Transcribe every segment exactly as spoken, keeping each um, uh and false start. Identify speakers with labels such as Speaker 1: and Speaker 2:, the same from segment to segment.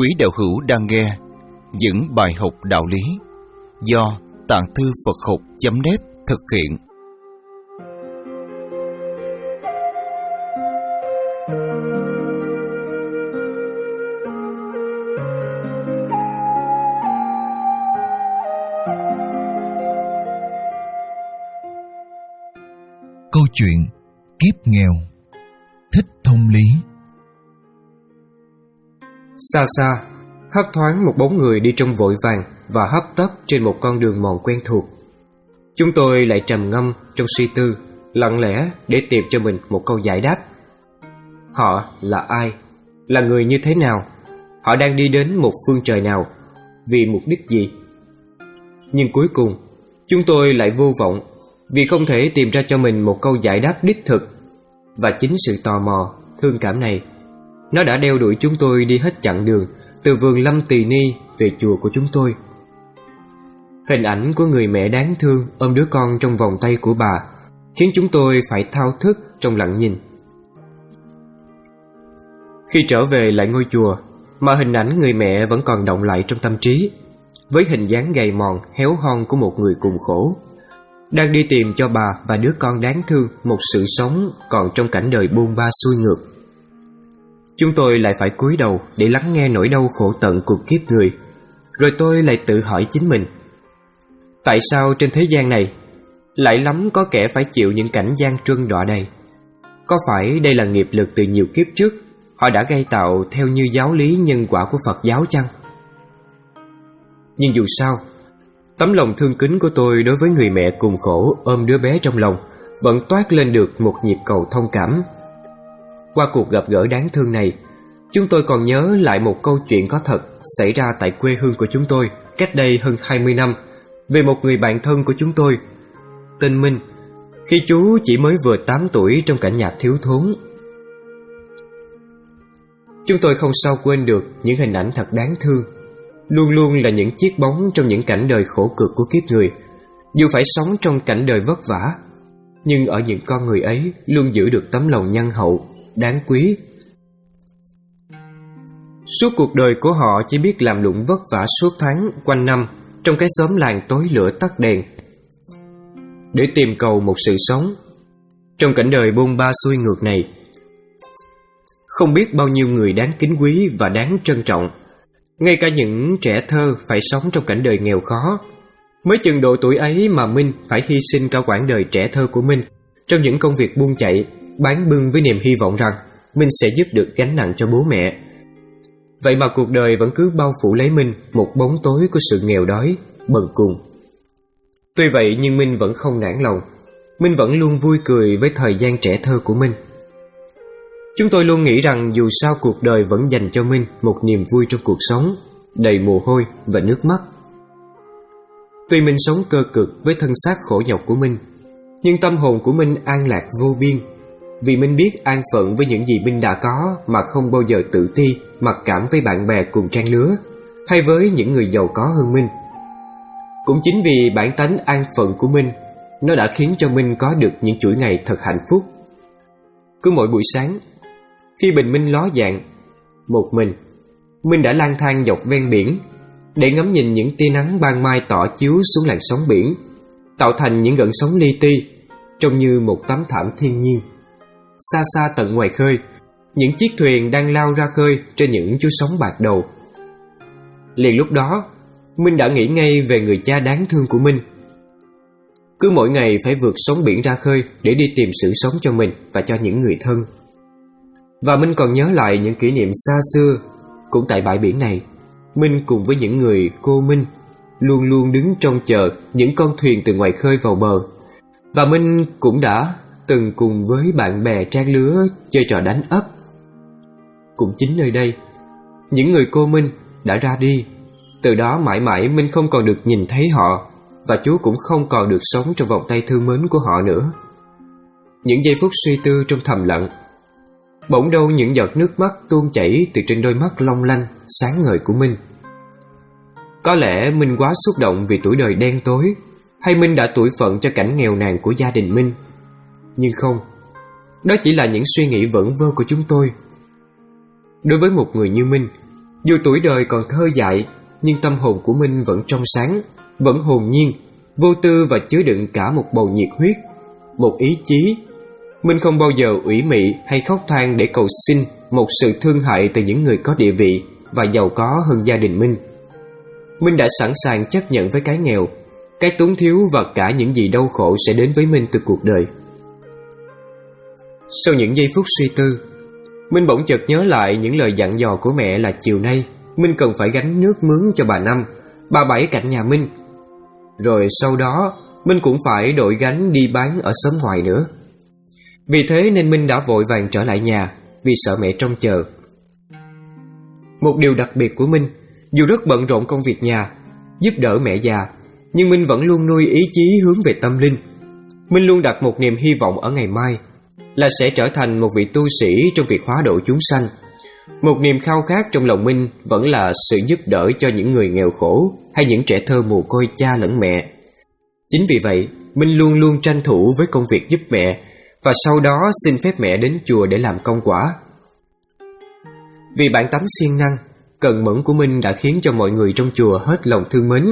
Speaker 1: Quý đạo hữu đang nghe những bài học đạo lý do Tạng Thư Phật Học chấm net thực hiện.
Speaker 2: Câu chuyện Kiếp Nghèo, Thích Thông Lý.
Speaker 3: Xa xa, thấp thoáng một bóng người đi trong vội vàng và hấp tấp trên một con đường mòn quen thuộc. Chúng tôi lại trầm ngâm trong suy tư, lặng lẽ để tìm cho mình một câu giải đáp. Họ là ai? Là người như thế nào? Họ đang đi đến một phương trời nào? Vì mục đích gì? Nhưng cuối cùng, chúng tôi lại vô vọng vì không thể tìm ra cho mình một câu giải đáp đích thực. Và chính sự tò mò, thương cảm này, nó đã đeo đuổi chúng tôi đi hết chặng đường từ vườn Lâm Tỳ Ni về chùa của chúng tôi. Hình ảnh của người mẹ đáng thương ôm đứa con trong vòng tay của bà khiến chúng tôi phải thao thức trong lặng nhìn. Khi trở về lại ngôi chùa, mà hình ảnh người mẹ vẫn còn đọng lại trong tâm trí, với hình dáng gầy mòn, héo hon của một người cùng khổ, đang đi tìm cho bà và đứa con đáng thương một sự sống còn trong cảnh đời bôn ba xuôi ngược. Chúng tôi lại phải cúi đầu để lắng nghe nỗi đau khổ tận của kiếp người. Rồi tôi lại tự hỏi chính mình, tại sao trên thế gian này lại lắm có kẻ phải chịu những cảnh gian truân đọa đầy? Có phải đây là nghiệp lực từ nhiều kiếp trước họ đã gây tạo theo như giáo lý nhân quả của Phật giáo chăng? Nhưng dù sao, tấm lòng thương kính của tôi đối với người mẹ cùng khổ ôm đứa bé trong lòng vẫn toát lên được một nhịp cầu thông cảm. Qua cuộc gặp gỡ đáng thương này, chúng tôi còn nhớ lại một câu chuyện có thật xảy ra tại quê hương của chúng tôi cách đây hơn hai mươi năm, về một người bạn thân của chúng tôi, tên Minh, khi chú chỉ mới vừa tám tuổi trong cảnh nhà thiếu thốn. Chúng tôi không sao quên được những hình ảnh thật đáng thương, luôn luôn là những chiếc bóng trong những cảnh đời khổ cực của kiếp người. Dù phải sống trong cảnh đời vất vả, nhưng ở những con người ấy luôn giữ được tấm lòng nhân hậu, đáng quý. Suốt cuộc đời của họ chỉ biết làm lụng vất vả suốt tháng quanh năm trong cái xóm làng tối lửa tắt đèn để tìm cầu một sự sống. Trong cảnh đời bôn ba xuôi ngược này, không biết bao nhiêu người đáng kính quý và đáng trân trọng. Ngay cả những trẻ thơ phải sống trong cảnh đời nghèo khó. Mới chừng độ tuổi ấy mà Minh phải hy sinh cả quãng đời trẻ thơ của Minh trong những công việc buôn chạy, bán bưng với niềm hy vọng rằng Minh sẽ giúp được gánh nặng cho bố mẹ. Vậy mà cuộc đời vẫn cứ bao phủ lấy Minh một bóng tối của sự nghèo đói, bần cùng. Tuy vậy nhưng Minh vẫn không nản lòng. Minh vẫn luôn vui cười với thời gian trẻ thơ của Minh. Chúng tôi luôn nghĩ rằng dù sao cuộc đời vẫn dành cho Minh một niềm vui trong cuộc sống, đầy mồ hôi và nước mắt. Tuy Minh sống cơ cực với thân xác khổ nhọc của Minh, nhưng tâm hồn của Minh an lạc vô biên, vì Minh biết an phận với những gì Minh đã có mà không bao giờ tự ti, mặc cảm với bạn bè cùng trang lứa, hay với những người giàu có hơn Minh. Cũng chính vì bản tánh an phận của Minh, nó đã khiến cho Minh có được những chuỗi ngày thật hạnh phúc. Cứ mỗi buổi sáng, khi bình minh ló dạng, một mình, Minh đã lang thang dọc ven biển để ngắm nhìn những tia nắng ban mai tỏ chiếu xuống làn sóng biển, tạo thành những gợn sóng li ti, trông như một tấm thảm thiên nhiên. Xa xa tận ngoài khơi, những chiếc thuyền đang lao ra khơi trên những chú sóng bạc đầu. Liền lúc đó, Minh đã nghĩ ngay về người cha đáng thương của Minh. Cứ mỗi ngày phải vượt sóng biển ra khơi để đi tìm sự sống cho mình và cho những người thân. Và Minh còn nhớ lại những kỷ niệm xa xưa. Cũng tại bãi biển này, Minh cùng với những người cô Minh luôn luôn đứng trông chờ những con thuyền từ ngoài khơi vào bờ. Và Minh cũng đã từng cùng với bạn bè trang lứa chơi trò đánh ấp. Cũng chính nơi đây, những người cô Minh đã ra đi. Từ đó mãi mãi Minh không còn được nhìn thấy họ, và chú cũng không còn được sống trong vòng tay thương mến của họ nữa. Những giây phút suy tư trong thầm lặng, bỗng đâu những giọt nước mắt tuôn chảy từ trên đôi mắt long lanh, sáng ngời của Minh. Có lẽ Minh quá xúc động vì tuổi đời đen tối, hay Minh đã tủi phận cho cảnh nghèo nàn của gia đình Minh. Nhưng không, đó chỉ là những suy nghĩ vẩn vơ của chúng tôi. Đối với một người như Minh, Dù tuổi đời còn thơ dại, nhưng tâm hồn của Minh vẫn trong sáng, vẫn hồn nhiên, vô tư và chứa đựng cả một bầu nhiệt huyết, một ý chí. Minh không bao giờ ủy mị hay khóc than để cầu xin một sự thương hại từ những người có địa vị và giàu có hơn gia đình Minh. Minh đã sẵn sàng chấp nhận với cái nghèo, cái túng thiếu và cả những gì đau khổ sẽ đến với Minh từ cuộc đời. Sau những giây phút suy tư, Minh bỗng chợt nhớ lại những lời dặn dò của mẹ là chiều nay Minh cần phải gánh nước mướn cho bà Năm, bà Bảy cạnh nhà Minh. Rồi sau đó Minh cũng phải đội gánh đi bán ở xóm ngoài nữa. Vì thế nên Minh đã vội vàng trở lại nhà, vì sợ mẹ trông chờ. Một điều đặc biệt của Minh, dù rất bận rộn công việc nhà, giúp đỡ mẹ già, nhưng Minh vẫn luôn nuôi ý chí hướng về tâm linh. Minh luôn đặt một niềm hy vọng ở ngày mai, là sẽ trở thành một vị tu sĩ trong việc hóa độ chúng sanh. Một niềm khao khát trong lòng Minh vẫn là sự giúp đỡ cho những người nghèo khổ hay những trẻ thơ mồ côi cha lẫn mẹ. Chính vì vậy, Minh luôn luôn tranh thủ với công việc giúp mẹ, và sau đó xin phép mẹ đến chùa để làm công quả. Vì bản tánh siêng năng, cần mẫn của Minh đã khiến cho mọi người trong chùa hết lòng thương mến,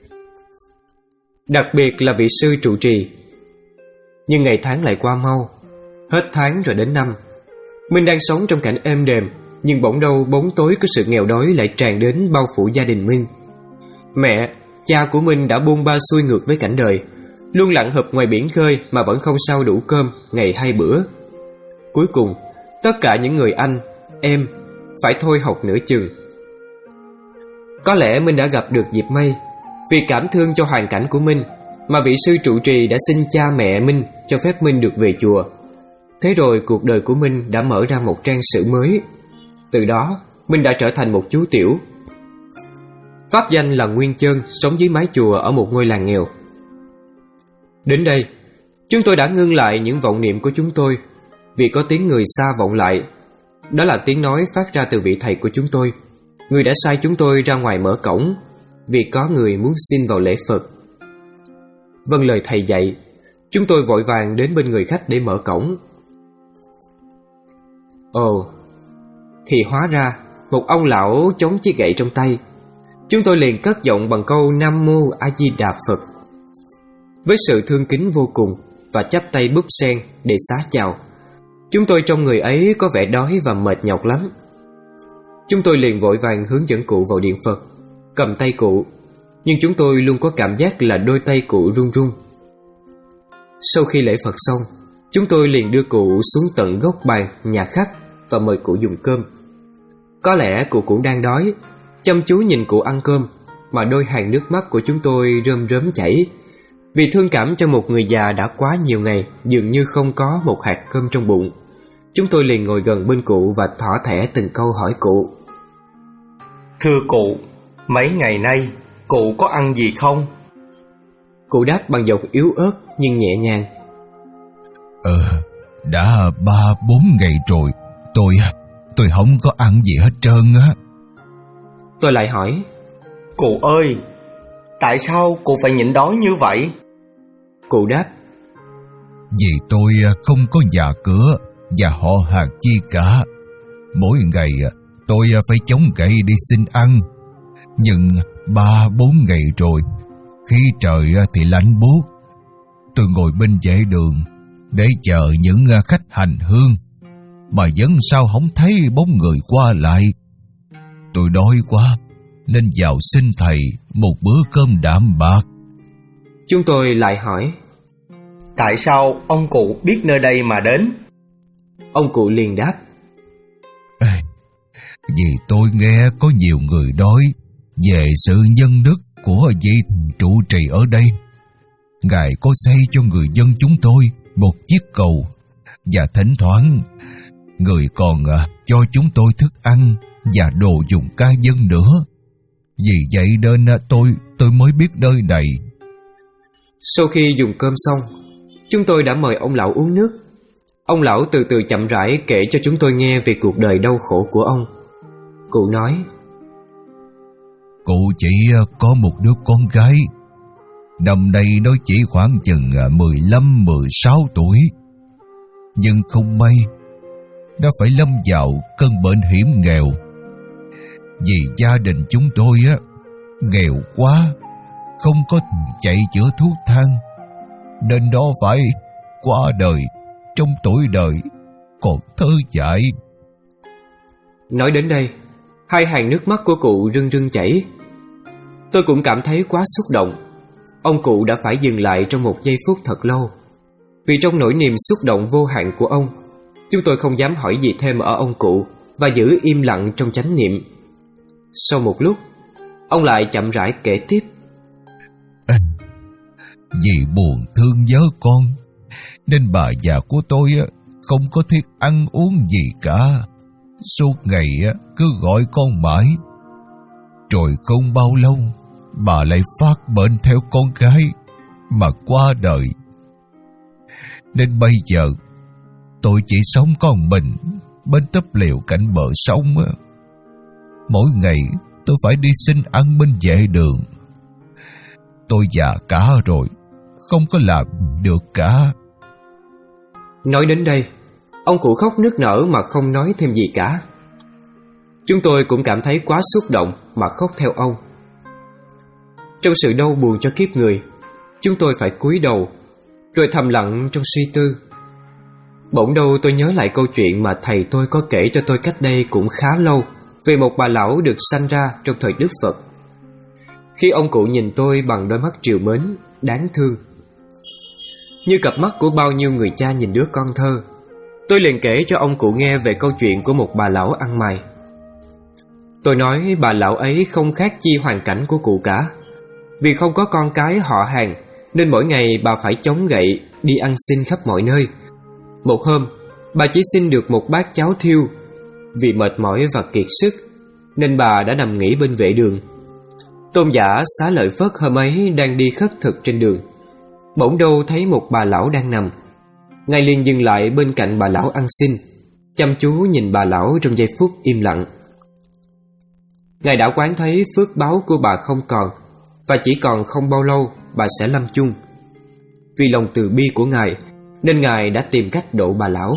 Speaker 3: đặc biệt là vị sư trụ trì. Nhưng ngày tháng lại qua mau, hết tháng rồi đến năm. Minh đang sống trong cảnh êm đềm, nhưng bỗng đâu bóng tối của sự nghèo đói lại tràn đến bao phủ gia đình Minh. Mẹ, cha của Minh đã buông ba xuôi ngược với cảnh đời, luôn lặn hụp ngoài biển khơi mà vẫn không sao đủ cơm ngày hai bữa. Cuối cùng, tất cả những người anh, em phải thôi học nửa chừng. Có lẽ Minh đã gặp được dịp may, vì cảm thương cho hoàn cảnh của Minh mà vị sư trụ trì đã xin cha mẹ Minh cho phép Minh được về chùa. Thế rồi cuộc đời của Minh đã mở ra một trang sử mới. Từ đó, Minh đã trở thành một chú tiểu. Pháp danh là Nguyên Chân, sống dưới mái chùa ở một ngôi làng nghèo. Đến đây, chúng tôi đã ngưng lại những vọng niệm của chúng tôi, vì có tiếng người xa vọng lại. Đó là tiếng nói phát ra từ vị thầy của chúng tôi, người đã sai chúng tôi ra ngoài mở cổng, vì có người muốn xin vào lễ Phật. Vâng lời thầy dạy, chúng tôi vội vàng đến bên người khách để mở cổng. Ồ, thì hóa ra một ông lão chống chiếc gậy trong tay. Chúng tôi liền cất giọng bằng câu Nam Mô A Di Đà Phật, với sự thương kính vô cùng, và chắp tay búp sen để xá chào. Chúng tôi trong người ấy có vẻ đói và mệt nhọc lắm. Chúng tôi liền vội vàng hướng dẫn cụ vào điện Phật, cầm tay cụ, nhưng chúng tôi luôn có cảm giác là đôi tay cụ run run. Sau khi lễ Phật xong, chúng tôi liền đưa cụ xuống tận góc bàn nhà khách và mời cụ dùng cơm. Có lẽ cụ cũng đang đói, chăm chú nhìn cụ ăn cơm, mà đôi hàng nước mắt của chúng tôi rơm rớm chảy, vì thương cảm cho một người già đã quá nhiều ngày dường như không có một hạt cơm trong bụng. Chúng tôi liền ngồi gần bên cụ và thỏ thẻ từng câu hỏi cụ.
Speaker 4: Thưa cụ, mấy ngày nay cụ có ăn gì không?
Speaker 3: Cụ đáp bằng giọng yếu ớt nhưng nhẹ nhàng.
Speaker 2: Ờ, đã ba bốn ngày rồi, tôi tôi không có ăn gì hết trơn á.
Speaker 3: Tôi lại hỏi.
Speaker 4: Cụ ơi, tại sao cụ phải nhịn đói như vậy?
Speaker 3: Cụ đáp.
Speaker 2: Vì tôi không có nhà cửa và họ hàng chi cả. Mỗi ngày tôi phải chống gậy đi xin ăn. Nhưng ba bốn ngày rồi, khi trời thì lạnh buốt, tôi ngồi bên vệ đường để chờ những khách hành hương, mà vẫn sao không thấy bóng người qua lại. Tôi đói quá nên vào xin thầy một bữa cơm đạm bạc.
Speaker 3: Chúng tôi lại hỏi.
Speaker 4: Tại sao ông cụ biết nơi đây mà đến?
Speaker 3: Ông cụ liền đáp.
Speaker 2: Ê, vì tôi nghe có nhiều người nói về sự nhân đức của vị trụ trì ở đây. Ngài có xây cho người dân chúng tôi một chiếc cầu, và thỉnh thoảng người còn cho chúng tôi thức ăn và đồ dùng cá nhân nữa. Vì vậy nên tôi tôi mới biết nơi này.
Speaker 3: Sau khi dùng cơm xong, chúng tôi đã mời ông lão uống nước. Ông lão từ từ chậm rãi kể cho chúng tôi nghe về cuộc đời đau khổ của ông. Cụ nói.
Speaker 2: Cụ chỉ có một đứa con gái. Năm nay nó chỉ khoảng chừng mười lăm mười sáu tuổi. Nhưng không may, nó phải lâm vào cơn bệnh hiểm nghèo. Vì gia đình chúng tôi á nghèo quá, không có chạy chữa thuốc thang, nên đó phải qua đời trong tuổi đời còn thơ dại.
Speaker 3: Nói đến đây, hai hàng nước mắt của cụ rưng rưng chảy. Tôi cũng cảm thấy quá xúc động. Ông cụ đã phải dừng lại trong một giây phút thật lâu. Vì trong nỗi niềm xúc động vô hạn của ông, chúng tôi không dám hỏi gì thêm ở ông cụ và giữ im lặng trong chánh niệm. Sau một lúc, ông lại chậm rãi kể tiếp.
Speaker 2: À, vì buồn thương nhớ con, nên bà già của tôi không có thiết ăn uống gì cả. Suốt ngày cứ gọi con mãi. Rồi không bao lâu, bà lại phát bệnh theo con gái mà qua đời. Nên bây giờ tôi chỉ sống con mình bên túp lều cạnh bờ sông. Mỗi ngày tôi phải đi xin ăn bên vệ đường. Tôi già cả rồi, không có làm được cả.
Speaker 3: Nói đến đây, ông cụ khóc nức nở mà không nói thêm gì cả. Chúng tôi cũng cảm thấy quá xúc động mà khóc theo ông. Trong sự đau buồn cho kiếp người, chúng tôi phải cúi đầu, rồi thầm lặng trong suy tư. Bỗng đâu tôi nhớ lại câu chuyện mà thầy tôi có kể cho tôi cách đây cũng khá lâu, về một bà lão được sanh ra trong thời Đức Phật. Khi ông cụ nhìn tôi bằng đôi mắt trìu mến, đáng thương, như cặp mắt của bao nhiêu người cha nhìn đứa con thơ, tôi liền kể cho ông cụ nghe về câu chuyện của một bà lão ăn mày. Tôi nói bà lão ấy không khác chi hoàn cảnh của cụ cả. Vì không có con cái họ hàng, nên mỗi ngày bà phải chống gậy đi ăn xin khắp mọi nơi. Một hôm, bà chỉ xin được một bát cháo thiêu. Vì mệt mỏi và kiệt sức, nên bà đã nằm nghỉ bên vệ đường. Tôn giả Xá Lợi Phất hôm ấy đang đi khất thực trên đường. Bỗng đâu thấy một bà lão đang nằm. Ngài liền dừng lại bên cạnh bà lão ăn xin, chăm chú nhìn bà lão trong giây phút im lặng. Ngài đã quán thấy phước báo của bà không còn, và chỉ còn không bao lâu bà sẽ lâm chung. Vì lòng từ bi của Ngài, nên Ngài đã tìm cách độ bà lão.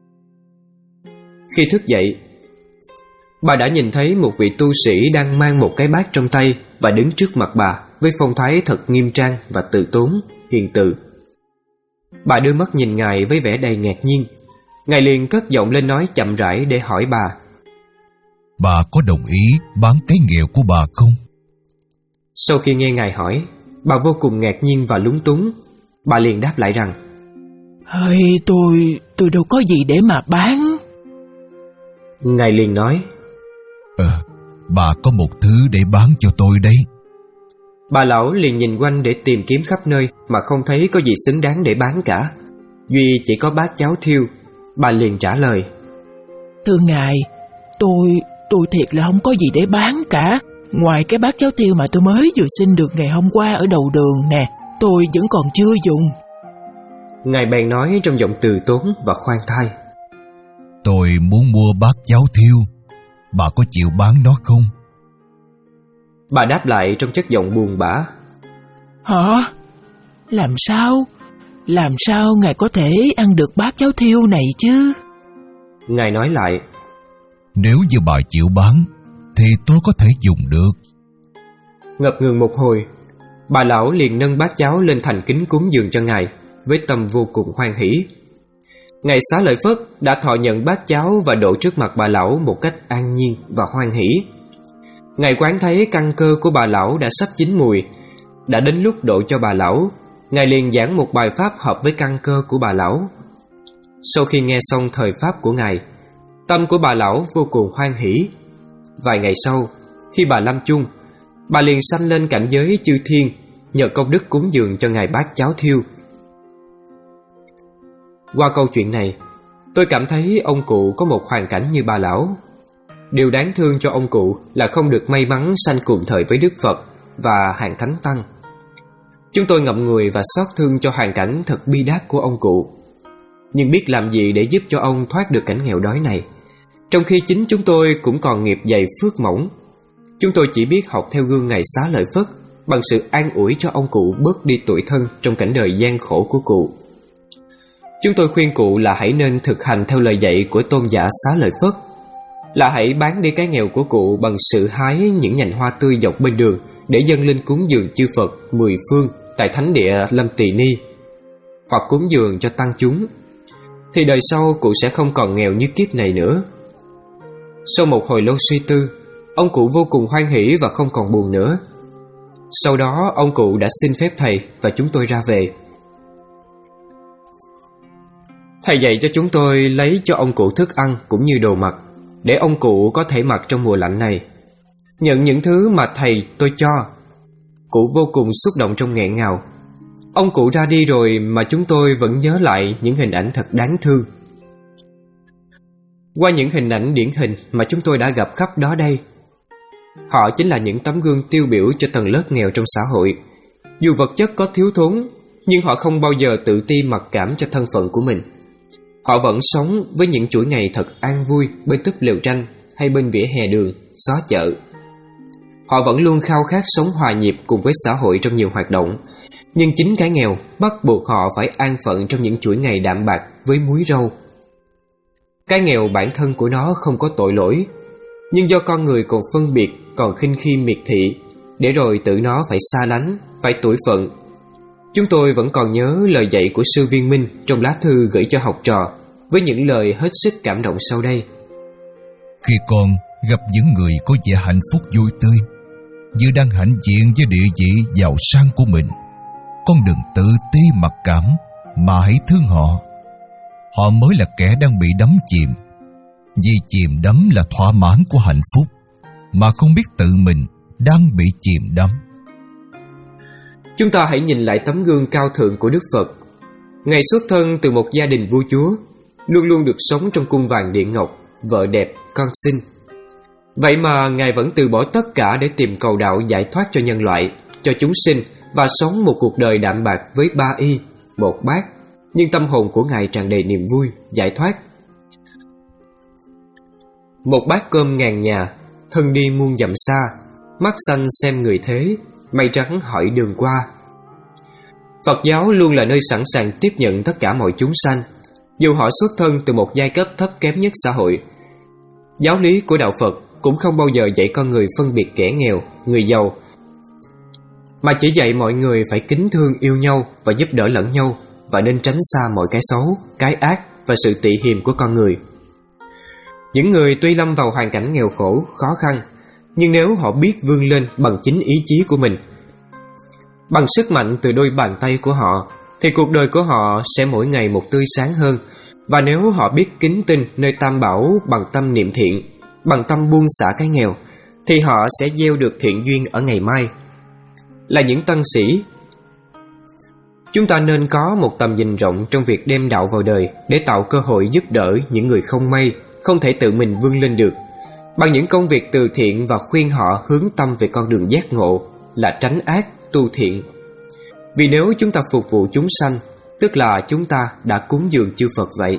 Speaker 3: Khi thức dậy, bà đã nhìn thấy một vị tu sĩ đang mang một cái bát trong tay và đứng trước mặt bà với phong thái thật nghiêm trang và từ tốn, hiền từ. Bà đưa mắt nhìn Ngài với vẻ đầy ngạc nhiên. Ngài liền cất giọng lên nói chậm rãi để hỏi bà:
Speaker 2: Bà có đồng ý bán cái nghèo của bà không?
Speaker 3: Sau khi nghe Ngài hỏi, bà vô cùng ngạc nhiên và lúng túng. Bà liền đáp lại rằng:
Speaker 5: Ơi, tôi, tôi đâu có gì để mà bán.
Speaker 3: Ngài liền nói:
Speaker 2: Ờ, bà có một thứ để bán cho tôi đấy.
Speaker 3: Bà lão liền nhìn quanh để tìm kiếm khắp nơi mà không thấy có gì xứng đáng để bán cả. Duy chỉ có bát cháo thiêu. Bà liền trả lời:
Speaker 5: Thưa Ngài, tôi, tôi thiệt là không có gì để bán cả. Ngoài cái bát cháo thiêu mà tôi mới vừa xin được ngày hôm qua ở đầu đường nè, tôi vẫn còn chưa dùng.
Speaker 3: Ngài bèn nói trong giọng từ tốn và khoan thai:
Speaker 2: Tôi muốn mua bát cháo thiêu, bà có chịu bán nó không?
Speaker 3: Bà đáp lại trong chất giọng buồn bã:
Speaker 5: Hả? Làm sao? Làm sao Ngài có thể ăn được bát cháo thiêu này chứ?
Speaker 3: Ngài nói lại:
Speaker 2: Nếu như bà chịu bán, thì tôi có thể dùng được.
Speaker 3: Ngập ngừng một hồi, bà lão liền nâng bát cháo lên thành kính cúng dường cho Ngài với tâm vô cùng hoan hỷ. Ngài Xá Lợi Phất đã thọ nhận bát cháo và đổ trước mặt bà lão một cách an nhiên và hoan hỷ. Ngài quán thấy căn cơ của bà lão đã sắp chín mùi, đã đến lúc độ cho bà lão. Ngài liền giảng một bài pháp hợp với căn cơ của bà lão. Sau khi nghe xong thời pháp của Ngài, tâm của bà lão vô cùng hoan hỷ. Vài ngày sau, khi bà lâm chung, bà liền sanh lên cảnh giới chư thiên nhờ công đức cúng dường cho Ngài bát cháo thiêu. Qua câu chuyện này, tôi cảm thấy ông cụ có một hoàn cảnh như bà lão. Điều đáng thương cho ông cụ là không được may mắn sanh cùng thời với Đức Phật và hàng thánh tăng. Chúng tôi ngậm ngùi và xót thương cho hoàn cảnh thật bi đát của ông cụ, nhưng biết làm gì để giúp cho ông thoát được cảnh nghèo đói này, trong khi chính chúng tôi cũng còn nghiệp dày phước mỏng. Chúng tôi chỉ biết học theo gương Ngài Xá Lợi Phất bằng sự an ủi cho ông cụ bớt đi tủi thân trong cảnh đời gian khổ của cụ. Chúng tôi khuyên cụ là hãy nên thực hành theo lời dạy của tôn giả Xá Lợi Phất. là hãy bán đi cái nghèo của cụ bằng sự hái những nhành hoa tươi dọc bên đường để dâng lên cúng dường chư Phật mười phương tại thánh địa Lâm Tỳ Ni, hoặc cúng dường cho tăng chúng, thì đời sau cụ sẽ không còn nghèo như kiếp này nữa. Sau một hồi lâu suy tư, ông cụ vô cùng hoan hỉ và không còn buồn nữa. Sau đó ông cụ đã xin phép thầy và chúng tôi ra về. Thầy dạy cho chúng tôi lấy cho ông cụ thức ăn cũng như đồ mặc, để ông cụ có thể mặc trong mùa lạnh này. Nhận những thứ mà thầy tôi cho, cụ vô cùng xúc động trong nghẹn ngào. Ông cụ ra đi rồi mà chúng tôi vẫn nhớ lại những hình ảnh thật đáng thương. Qua những hình ảnh điển hình mà chúng tôi đã gặp khắp đó đây, họ chính là những tấm gương tiêu biểu cho tầng lớp nghèo trong xã hội. Dù vật chất có thiếu thốn, nhưng họ không bao giờ tự ti mặc cảm cho thân phận của mình. Họ vẫn sống với những chuỗi ngày thật an vui bên túp lều tranh hay bên vỉa hè đường, xó chợ. Họ vẫn luôn khao khát sống hòa nhịp cùng với xã hội trong nhiều hoạt động. Nhưng chính cái nghèo bắt buộc họ phải an phận trong những chuỗi ngày đạm bạc với muối rau. Cái nghèo bản thân của nó không có tội lỗi, nhưng do con người còn phân biệt, còn khinh khi miệt thị, để rồi tự nó phải xa lánh, phải tủi phận. Chúng tôi vẫn còn nhớ lời dạy của sư Viên Minh trong lá thư gửi cho học trò, với những lời hết sức cảm động sau đây.
Speaker 2: Khi con gặp những người có vẻ hạnh phúc vui tươi, như đang hãnh diện với địa vị giàu sang của mình, con đừng tự ti mặc cảm, mà hãy thương họ. Họ mới là kẻ đang bị đắm chìm, vì chìm đắm là thỏa mãn của hạnh phúc, mà không biết tự mình đang bị chìm đắm.
Speaker 3: Chúng ta hãy nhìn lại tấm gương cao thượng của Đức Phật. Ngài xuất thân từ một gia đình vua chúa, luôn luôn được sống trong cung vàng điện ngọc, vợ đẹp, con xinh. Vậy mà Ngài vẫn từ bỏ tất cả để tìm cầu đạo giải thoát cho nhân loại, cho chúng sinh, và sống một cuộc đời đạm bạc với ba y, một bát, nhưng tâm hồn của Ngài tràn đầy niềm vui, giải thoát. Một bát cơm ngàn nhà, thân đi muôn dặm xa, mắt xanh xem người thế, mây trắng hỏi đường qua. Phật giáo luôn là nơi sẵn sàng tiếp nhận tất cả mọi chúng sanh, dù họ xuất thân từ một giai cấp thấp kém nhất xã hội. Giáo lý của đạo Phật cũng không bao giờ dạy con người phân biệt kẻ nghèo, người giàu, mà chỉ dạy mọi người phải kính thương yêu nhau và giúp đỡ lẫn nhau, và nên tránh xa mọi cái xấu, cái ác và sự tị hiềm của con người. Những người tuy lâm vào hoàn cảnh nghèo khổ, khó khăn, nhưng nếu họ biết vươn lên bằng chính ý chí của mình, bằng sức mạnh từ đôi bàn tay của họ, thì cuộc đời của họ sẽ mỗi ngày một tươi sáng hơn. Và nếu họ biết kính tin nơi Tam Bảo bằng tâm niệm thiện, bằng tâm buông xả cái nghèo, thì họ sẽ gieo được thiện duyên ở ngày mai. Là những tăng sĩ, chúng ta nên có một tầm nhìn rộng trong việc đem đạo vào đời, để tạo cơ hội giúp đỡ những người không may, không thể tự mình vươn lên được, bằng những công việc từ thiện, và khuyên họ hướng tâm về con đường giác ngộ, là tránh ác, tu thiện. Vì nếu chúng ta phục vụ chúng sanh, tức là chúng ta đã cúng dường chư Phật vậy.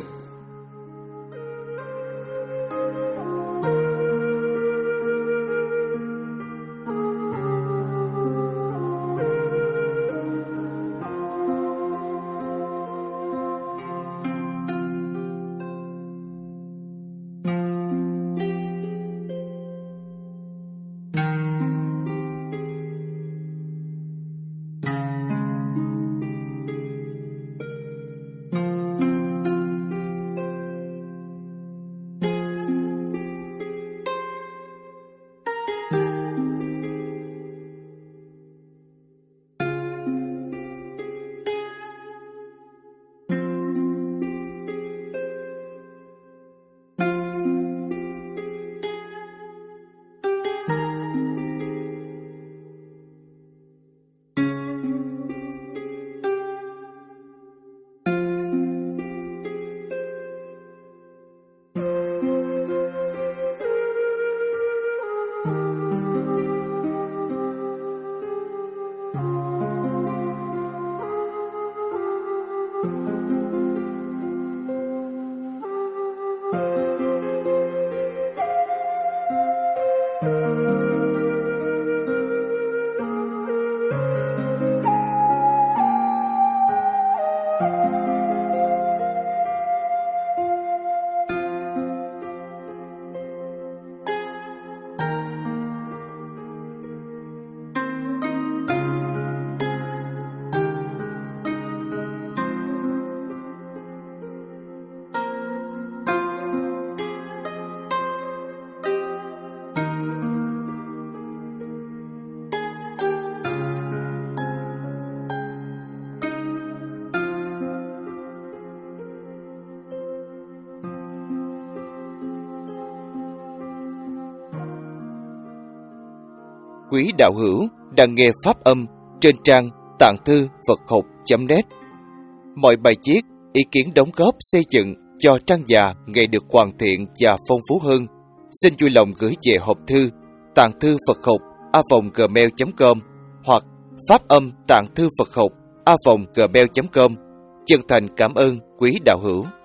Speaker 1: quý đạo hữu đang nghe pháp âm trên trang tạng thư Phật học chấm net. Mọi bài viết, ý kiến đóng góp xây dựng cho trang già ngày được hoàn thiện và phong phú hơn, xin vui lòng gửi về hộp thư tạng thư Phật học a vòng gmail chấm com hoặc pháp âm tạng thư Phật học a vòng gmail chấm com. Chân thành cảm ơn quý đạo hữu.